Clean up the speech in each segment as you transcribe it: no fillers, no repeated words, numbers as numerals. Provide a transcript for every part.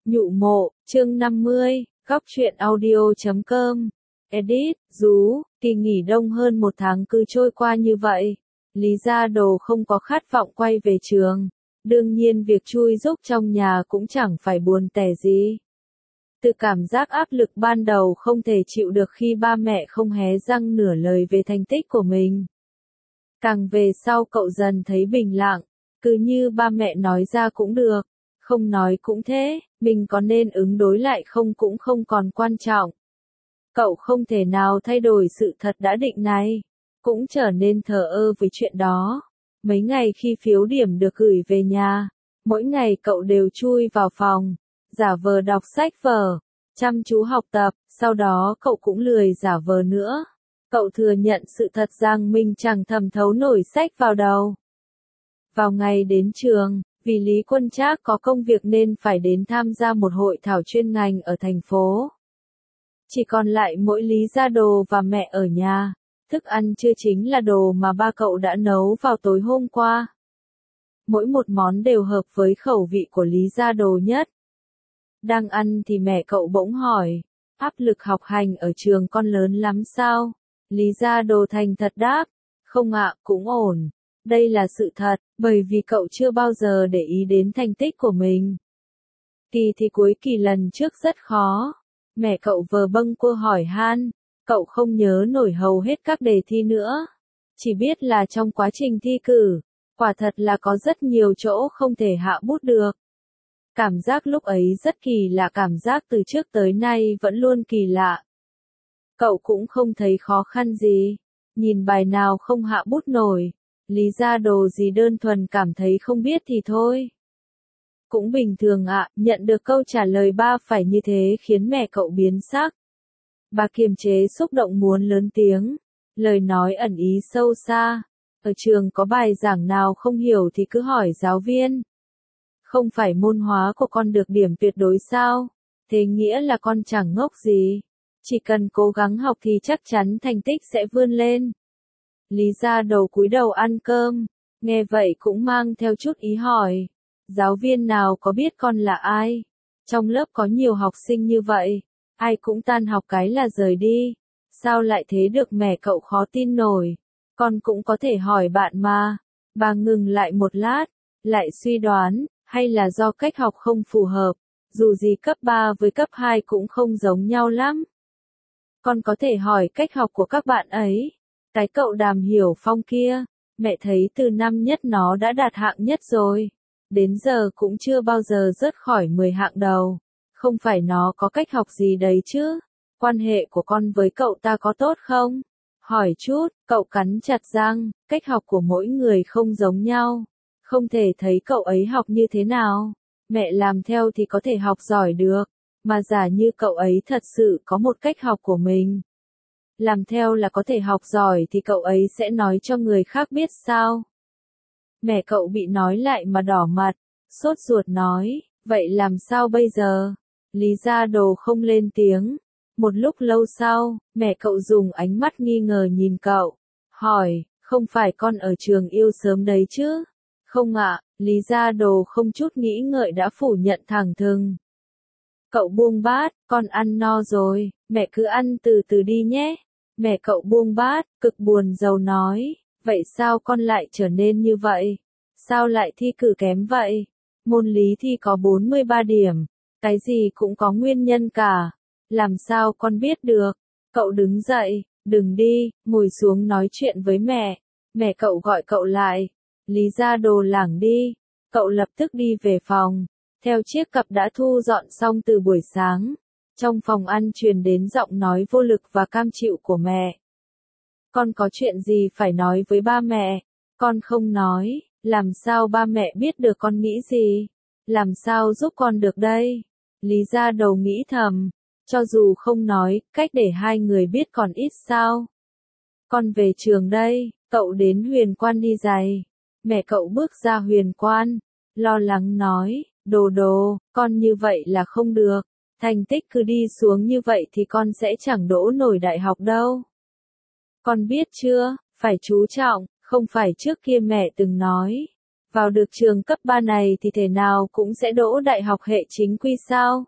Nhụ mộ, chương 50, góc truyện audio.com. Edit, Rú, kỳ nghỉ đông hơn một tháng cứ trôi qua như vậy. Lý Gia Đồ không có khát vọng quay về trường. Đương nhiên việc chui giúp trong nhà cũng chẳng phải buồn tẻ gì. Từ cảm giác áp lực ban đầu không thể chịu được khi ba mẹ không hé răng nửa lời về thành tích của mình. Càng về sau cậu dần thấy bình lặng, cứ như ba mẹ nói ra cũng được, không nói cũng thế, mình có nên ứng đối lại không cũng không còn quan trọng. Cậu không thể nào thay đổi sự thật đã định này, cũng trở nên thờ ơ với chuyện đó. Mấy ngày khi phiếu điểm được gửi về nhà, mỗi ngày cậu đều chui vào phòng, giả vờ đọc sách vở, chăm chú học tập, sau đó cậu cũng lười giả vờ nữa. Cậu thừa nhận sự thật rằng mình chẳng thẩm thấu nổi sách vào đầu. Vào ngày đến trường, vì Lý Quân Trác có công việc nên phải đến tham gia một hội thảo chuyên ngành ở thành phố. Chỉ còn lại mỗi Lý Gia Đồ và mẹ ở nhà. Thức ăn trưa chính là đồ mà ba cậu đã nấu vào tối hôm qua. Mỗi một món đều hợp với khẩu vị của Lý Gia Đồ nhất. Đang ăn thì mẹ cậu bỗng hỏi, áp lực học hành ở trường con lớn lắm sao? Lý Gia Đồ thành thật đáp, không ạ, cũng ổn. Đây là sự thật, bởi vì cậu chưa bao giờ để ý đến thành tích của mình. Kỳ thi cuối kỳ lần trước rất khó. Mẹ cậu vờ bâng quơ hỏi han, cậu không nhớ nổi hầu hết các đề thi nữa. Chỉ biết là trong quá trình thi cử, quả thật là có rất nhiều chỗ không thể hạ bút được. Cảm giác lúc ấy rất kỳ lạ, cảm giác từ trước tới nay vẫn luôn kỳ lạ. Cậu cũng không thấy khó khăn gì, nhìn bài nào không hạ bút nổi. Lý Gia Đồ gì đơn thuần cảm thấy không biết thì thôi. Cũng bình thường ạ, nhận được câu trả lời ba phải như thế khiến mẹ cậu biến sắc. Bà kiềm chế xúc động muốn lớn tiếng, lời nói ẩn ý sâu xa. Ở trường có bài giảng nào không hiểu thì cứ hỏi giáo viên. Không phải môn hóa của con được điểm tuyệt đối sao? Thế nghĩa là con chẳng ngốc gì. Chỉ cần cố gắng học thì chắc chắn thành tích sẽ vươn lên. Lý Gia Đồ cúi đầu ăn cơm, nghe vậy cũng mang theo chút ý hỏi. Giáo viên nào có biết con là ai? Trong lớp có nhiều học sinh như vậy, ai cũng tan học cái là rời đi. Sao lại thế được, mẹ cậu khó tin nổi. Con cũng có thể hỏi bạn mà. Bà ngừng lại một lát, lại suy đoán, hay là do cách học không phù hợp. Dù gì cấp 3 với cấp 2 cũng không giống nhau lắm. Con có thể hỏi cách học của các bạn ấy. Cái cậu Đàm Hiểu Phong kia, mẹ thấy từ năm nhất nó đã đạt hạng nhất rồi. Đến giờ cũng chưa bao giờ rớt khỏi 10 hạng đầu. Không phải nó có cách học gì đấy chứ? Quan hệ của con với cậu ta có tốt không? Hỏi chút, cậu cắn chặt răng, cách học của mỗi người không giống nhau. Không thể thấy cậu ấy học như thế nào. Mẹ làm theo thì có thể học giỏi được, mà giả như cậu ấy thật sự có một cách học của mình. Làm theo là có thể học giỏi thì cậu ấy sẽ nói cho người khác biết sao? Mẹ cậu bị nói lại mà đỏ mặt, sốt ruột nói, vậy làm sao bây giờ? Lý Gia Đồ không lên tiếng. Một lúc lâu sau, mẹ cậu dùng ánh mắt nghi ngờ nhìn cậu, hỏi, không phải con ở trường yêu sớm đấy chứ? Không ạ, Lý Gia Đồ không chút nghĩ ngợi đã phủ nhận thẳng thừng. Cậu buông bát, con ăn no rồi, mẹ cứ ăn từ từ đi nhé. Mẹ cậu buông bát, cực buồn rầu nói, vậy sao con lại trở nên như vậy? Sao lại thi cử kém vậy? Môn lý thi có 43 điểm, cái gì cũng có nguyên nhân cả. Làm sao con biết được? Cậu đứng dậy, đừng đi, ngồi xuống nói chuyện với mẹ. Mẹ cậu gọi cậu lại. Lý Gia Đồ lảng đi. Cậu lập tức đi về phòng, theo chiếc cặp đã thu dọn xong từ buổi sáng. Trong phòng ăn truyền đến giọng nói vô lực và cam chịu của mẹ. Con có chuyện gì phải nói với ba mẹ? Con không nói, làm sao ba mẹ biết được con nghĩ gì? Làm sao giúp con được đây? Lý Gia Đồ nghĩ thầm, cho dù không nói, cách để hai người biết còn ít sao? Con về trường đây, cậu đến Huyền Quan đi giày. Mẹ cậu bước ra Huyền Quan, lo lắng nói, Đồ Đồ, con như vậy là không được. Thành tích cứ đi xuống như vậy thì con sẽ chẳng đỗ nổi đại học đâu. Con biết chưa, phải chú trọng, không phải trước kia mẹ từng nói. Vào được trường cấp 3 này thì thể nào cũng sẽ đỗ đại học hệ chính quy sao?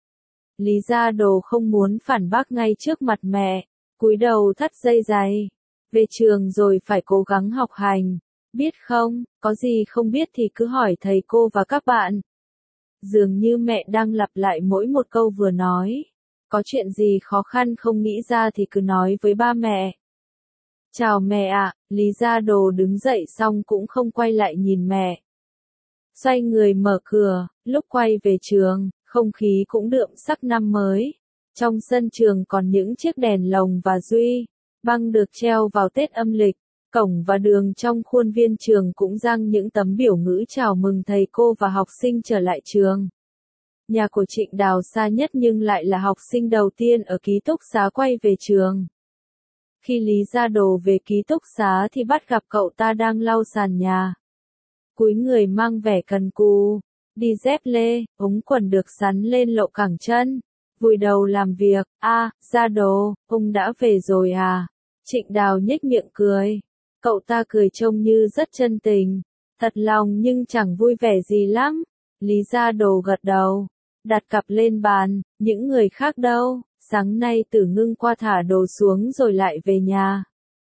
Lý Gia Đồ không muốn phản bác ngay trước mặt mẹ, cúi đầu thắt dây giày. Về trường rồi phải cố gắng học hành, biết không, có gì không biết thì cứ hỏi thầy cô và các bạn. Dường như mẹ đang lặp lại mỗi một câu vừa nói. Có chuyện gì khó khăn không nghĩ ra thì cứ nói với ba mẹ. Chào mẹ ạ, Lý Gia Đồ đứng dậy xong cũng không quay lại nhìn mẹ. Xoay người mở cửa, lúc quay về trường, không khí cũng đượm sắc năm mới. Trong sân trường còn những chiếc đèn lồng và duy băng được treo vào Tết âm lịch. Cổng và đường trong khuôn viên trường cũng dang những tấm biểu ngữ chào mừng thầy cô và học sinh trở lại trường. Nhà của Trịnh Đào xa nhất nhưng lại là học sinh đầu tiên ở ký túc xá quay về trường. Khi Lý Gia Đồ về ký túc xá thì bắt gặp cậu ta đang lau sàn nhà. Cúi người mang vẻ cần cù, đi dép lê, ống quần được sắn lên lộ cẳng chân, vùi đầu làm việc. Gia Đồ, ông đã về rồi à? Trịnh Đào nhếch miệng cười. Cậu ta cười trông như rất chân tình, thật lòng nhưng chẳng vui vẻ gì lắm. Lý Gia Đồ gật đầu, đặt cặp lên bàn, những người khác đâu? Sáng nay Tử Ngưng qua thả đồ xuống rồi lại về nhà.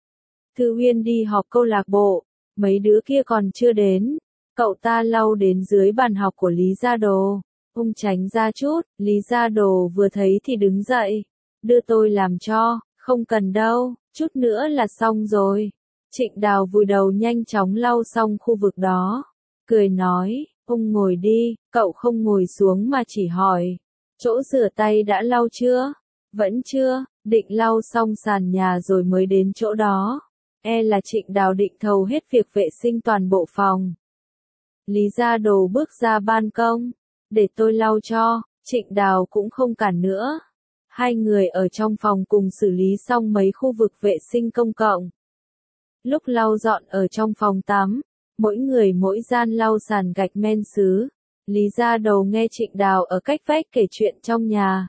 Thư Uyên đi họp câu lạc bộ, mấy đứa kia còn chưa đến. Cậu ta lau đến dưới bàn học của Lý Gia Đồ. Ông tránh ra chút, Lý Gia Đồ vừa thấy thì đứng dậy. Đưa tôi làm cho, không cần đâu, chút nữa là xong rồi. Trịnh Đào vùi đầu nhanh chóng lau xong khu vực đó. Cười nói, ông ngồi đi, cậu không ngồi xuống mà chỉ hỏi. Chỗ rửa tay đã lau chưa? Vẫn chưa, định lau xong sàn nhà rồi mới đến chỗ đó. Là Trịnh Đào định thầu hết việc vệ sinh toàn bộ phòng. Lý Gia Đồ bước ra ban công. Để tôi lau cho, Trịnh Đào cũng không cản nữa. Hai người ở trong phòng cùng xử lý xong mấy khu vực vệ sinh công cộng. Lúc lau dọn ở trong phòng tắm, mỗi người mỗi gian lau sàn gạch men sứ. Lý Gia Đồ nghe Trịnh Đào ở cách vách kể chuyện trong nhà.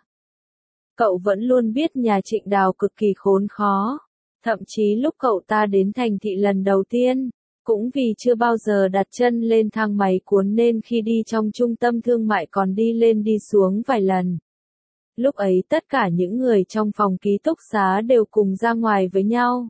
Cậu vẫn luôn biết nhà Trịnh Đào cực kỳ khốn khó. Thậm chí lúc cậu ta đến thành thị lần đầu tiên, cũng vì chưa bao giờ đặt chân lên thang máy cuốn nên khi đi trong trung tâm thương mại còn đi lên đi xuống vài lần. Lúc ấy tất cả những người trong phòng ký túc xá đều cùng ra ngoài với nhau.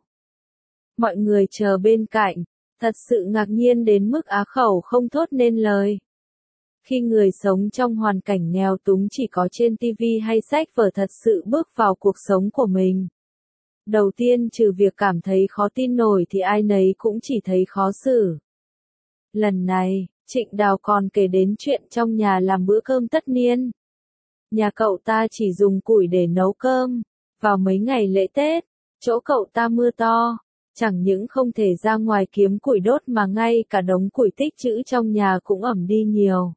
Mọi người chờ bên cạnh, thật sự ngạc nhiên đến mức á khẩu không thốt nên lời. Khi người sống trong hoàn cảnh nghèo túng chỉ có trên TV hay sách vở thật sự bước vào cuộc sống của mình. Đầu tiên trừ việc cảm thấy khó tin nổi thì ai nấy cũng chỉ thấy khó xử. Lần này, Trịnh Đào còn kể đến chuyện trong nhà làm bữa cơm tất niên. Nhà cậu ta chỉ dùng củi để nấu cơm. Vào mấy ngày lễ Tết, chỗ cậu ta mưa to. Chẳng những không thể ra ngoài kiếm củi đốt mà ngay cả đống củi tích trữ trong nhà cũng ẩm đi nhiều.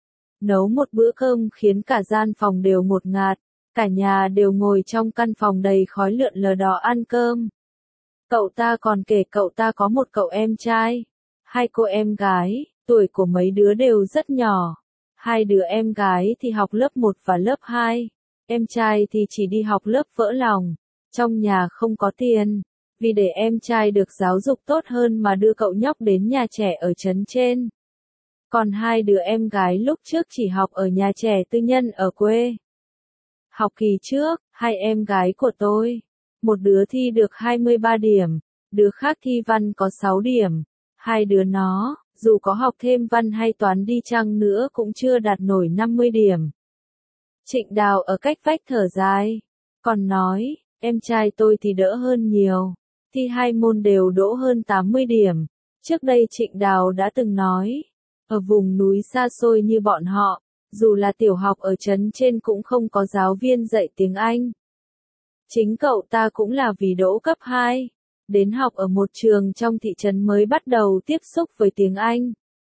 Nấu một bữa cơm khiến cả gian phòng đều ngột ngạt, cả nhà đều ngồi trong căn phòng đầy khói lượn lờ đó ăn cơm. Cậu ta còn kể cậu ta có một cậu em trai, hai cô em gái, tuổi của mấy đứa đều rất nhỏ. Hai đứa em gái thì học lớp 1 và lớp 2, em trai thì chỉ đi học lớp vỡ lòng. Trong nhà không có tiền, vì để em trai được giáo dục tốt hơn mà đưa cậu nhóc đến nhà trẻ ở trấn trên. Còn hai đứa em gái lúc trước chỉ học ở nhà trẻ tư nhân ở quê. Học kỳ trước, hai em gái của tôi, một đứa thi được 23 điểm, đứa khác thi văn có 6 điểm. Hai đứa nó, dù có học thêm văn hay toán đi chăng nữa cũng chưa đạt nổi 50 điểm. Trịnh Đào ở cách vách thở dài, còn nói, em trai tôi thì đỡ hơn nhiều, thi hai môn đều đỗ hơn 80 điểm. Trước đây Trịnh Đào đã từng nói, ở vùng núi xa xôi như bọn họ, dù là tiểu học ở trấn trên cũng không có giáo viên dạy tiếng Anh. Chính cậu ta cũng là vì đỗ cấp 2, đến học ở một trường trong thị trấn mới bắt đầu tiếp xúc với tiếng Anh.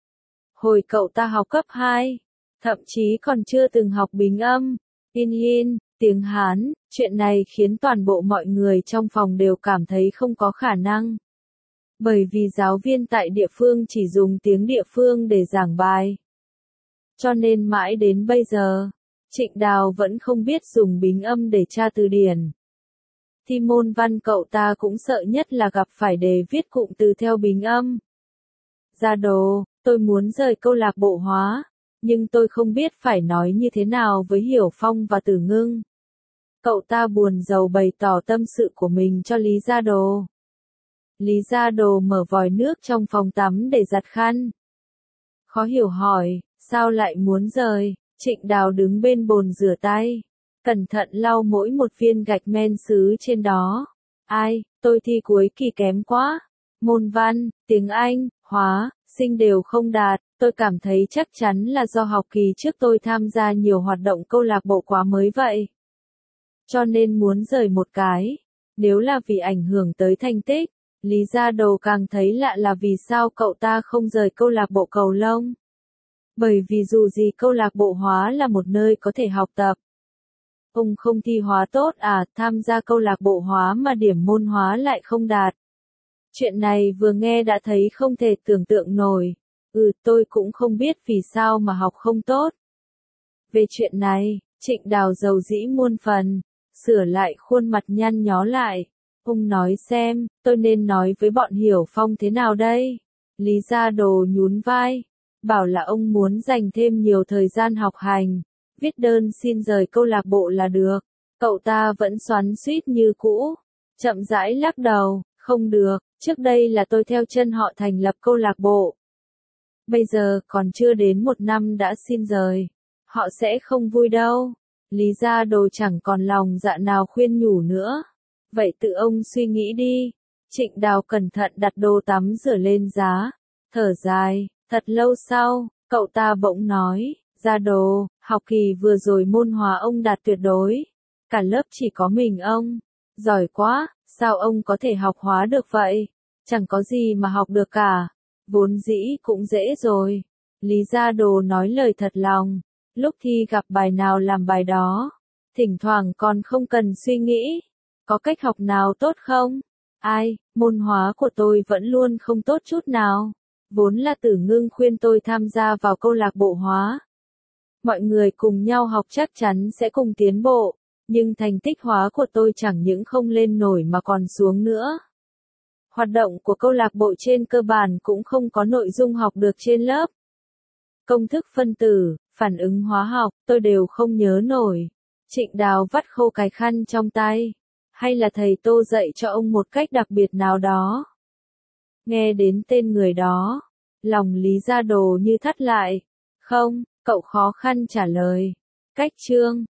Hồi cậu ta học cấp 2, thậm chí còn chưa từng học bình âm, pinyin, tiếng Hán, chuyện này khiến toàn bộ mọi người trong phòng đều cảm thấy không có khả năng. Bởi vì giáo viên tại địa phương chỉ dùng tiếng địa phương để giảng bài. Cho nên mãi đến bây giờ, Trịnh Đào vẫn không biết dùng bình âm để tra từ điển. Thi môn văn cậu ta cũng sợ nhất là gặp phải đề viết cụm từ theo bình âm. Gia Đồ, Tôi muốn rời câu lạc bộ hóa, nhưng tôi không biết phải nói như thế nào với Hiểu Phong và Tử Ngưng. Cậu ta buồn rầu bày tỏ tâm sự của mình cho Lý Gia Đồ. Lý Gia Đồ mở vòi nước trong phòng tắm để giặt khăn. Khó hiểu hỏi, sao lại muốn rời? Trịnh Đào đứng bên bồn rửa tay, cẩn thận lau mỗi một viên gạch men sứ trên đó. Ai, tôi thi cuối kỳ kém quá. Môn văn, tiếng Anh, hóa, sinh đều không đạt. Tôi cảm thấy chắc chắn là do học kỳ trước tôi tham gia nhiều hoạt động câu lạc bộ quá mới vậy. Cho nên muốn rời một cái. Nếu là vì ảnh hưởng tới thành tích, Lý Gia Đồ càng thấy lạ là vì sao cậu ta không rời câu lạc bộ cầu lông. Bởi vì dù gì câu lạc bộ hóa là một nơi có thể học tập. Ông không thi hóa tốt à, tham gia câu lạc bộ hóa mà điểm môn hóa lại không đạt. Chuyện này vừa nghe đã thấy không thể tưởng tượng nổi. Tôi cũng không biết vì sao mà học không tốt. Về chuyện này, Trịnh Đào dầu dĩ muôn phần, sửa lại khuôn mặt nhăn nhó lại. Ông nói xem, tôi nên nói với bọn Hiểu Phong thế nào đây? Lý Gia Đồ nhún vai, bảo là ông muốn dành thêm nhiều thời gian học hành, viết đơn xin rời câu lạc bộ là được. Cậu ta vẫn xoắn xuýt như cũ, chậm rãi lắc đầu, không được, trước đây là tôi theo chân họ thành lập câu lạc bộ. Bây giờ còn chưa đến 1 năm đã xin rời, họ sẽ không vui đâu. Lý Gia Đồ chẳng còn lòng dạ nào khuyên nhủ nữa. Vậy tự ông suy nghĩ đi. Trịnh Đào cẩn thận đặt đồ tắm rửa lên giá, thở dài, thật lâu sau, cậu ta bỗng nói, Gia Đồ, học kỳ vừa rồi môn hóa ông đạt tuyệt đối. Cả lớp chỉ có mình ông. Giỏi quá, sao ông có thể học hóa được vậy? Chẳng có gì mà học được cả. Vốn dĩ cũng dễ rồi. Lý Gia Đồ nói lời thật lòng. Lúc thi gặp bài nào làm bài đó. Thỉnh thoảng còn không cần suy nghĩ. Có cách học nào tốt không? Ai, môn hóa của tôi vẫn luôn không tốt chút nào. Vốn là Tử Ngưng khuyên tôi tham gia vào câu lạc bộ hóa. Mọi người cùng nhau học chắc chắn sẽ cùng tiến bộ. Nhưng thành tích hóa của tôi chẳng những không lên nổi mà còn xuống nữa. Hoạt động của câu lạc bộ trên cơ bản cũng không có nội dung học được trên lớp. Công thức phân tử, phản ứng hóa học, tôi đều không nhớ nổi. Trịnh Đào vắt khô cái khăn trong tay. Hay là thầy Tô dạy cho ông một cách đặc biệt nào đó? Nghe đến tên người đó, lòng Lý Gia Đồ như thắt lại. Không, cậu khó khăn trả lời. Cách chương